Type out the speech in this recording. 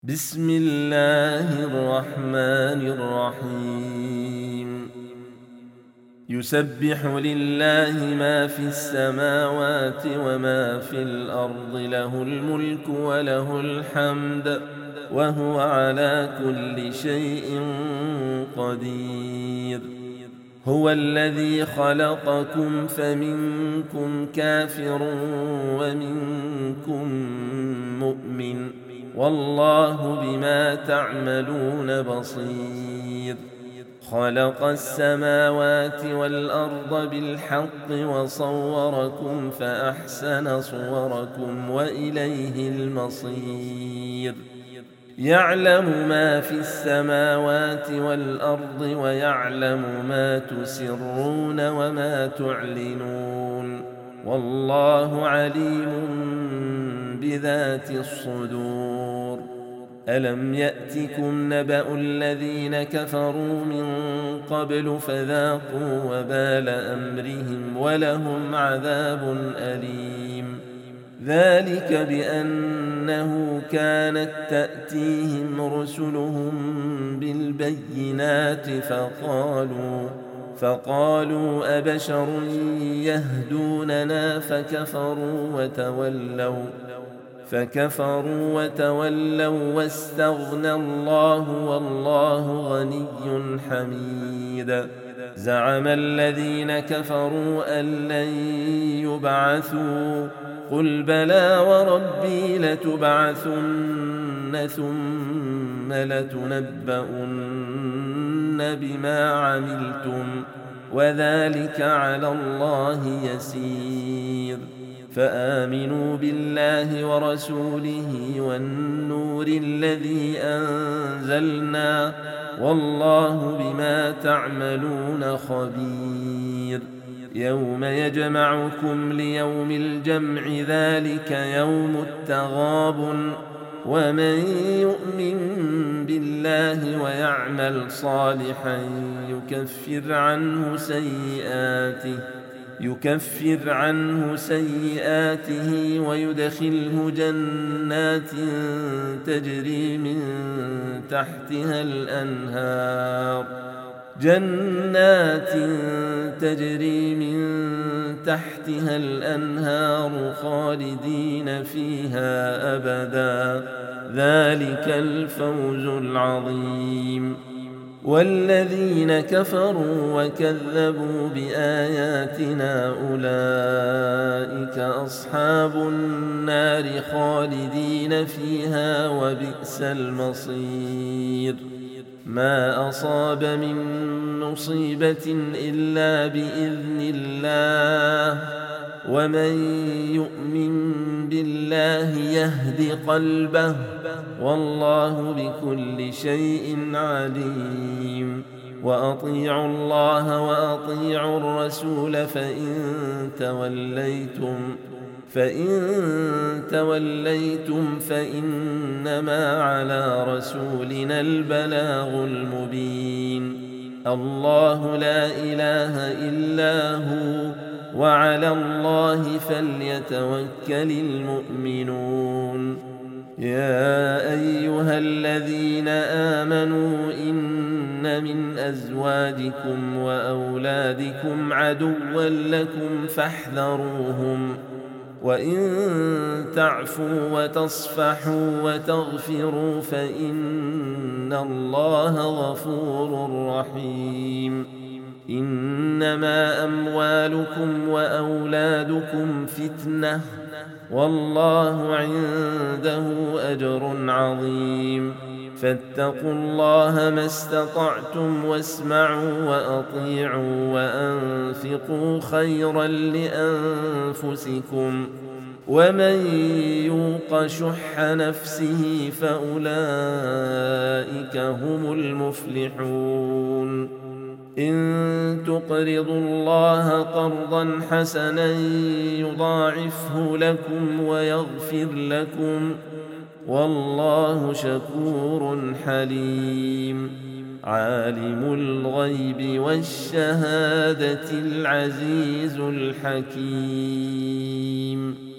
بسم الله الرحمن الرحيم يسبح لله ما في السماوات وما في الأرض له الملك وله الحمد وهو على كل شيء قدير هو الذي خلقكم فمنكم كافر ومنكم مؤمن والله بما تعملون بصير خلق السماوات والأرض بالحق وصوركم فأحسن صوركم وإليه المصير يعلم ما في السماوات والأرض ويعلم ما تسرون وما تعلنون والله عليم بذات الصدور ألم يأتكم نبأ الذين كفروا من قبل فذاقوا وبال أمرهم ولهم عذاب أليم ذلك بأنه كانت تأتيهم رسلهم بالبينات فقالوا أبشر يهدوننا فكفروا وتولوا واستغنى الله والله غني حميد زعم الذين كفروا أن لن يبعثوا قل بلى وربي لتبعثن ثم لتنبؤن بما عملتم وذلك على الله يسير فآمنوا بالله ورسوله والنور الذي أنزلنا والله بما تعملون خبير يوم يجمعكم ليوم الجمع ذلك يوم التغابن ومن يؤمن بالله ويعمل صالحا يكفر عنه سيئاته ويدخله جنات تجري من تحتها الأنهار خالدين فيها أبدا ذلك الفوز العظيم والذين كفروا وكذبوا بآياتنا أولئك أصحاب النار خالدين فيها وبئس المصير ما أصاب من مصيبة إلا بإذن الله ومن يؤمن بالله يهد قلبه والله بكل شيء عليم وأطيعوا الله وأطيعوا الرسول فإن توليتم فإنما على رسولنا البلاغ المبين الله لا إله إلا هو وعلى الله فليتوكل المؤمنون يا أيها الذين آمنوا إن من أزواجكم وأولادكم عدوا لكم فاحذروهم وإن تعفوا وتصفحوا وتغفروا فإن الله غفور رحيم إنما أموالكم وأولادكم فتنة والله عنده أجر عظيم فاتقوا الله ما استطعتم واسمعوا وأطيعوا وأنفقوا خيرا لأنفسكم ومن يوق شح نفسه فأولئك هم المفلحون إن تقرضوا الله قرضا حسنا يضاعفه لكم ويغفر لكم والله شكور حليم عالم الغيب والشهادة العزيز الحكيم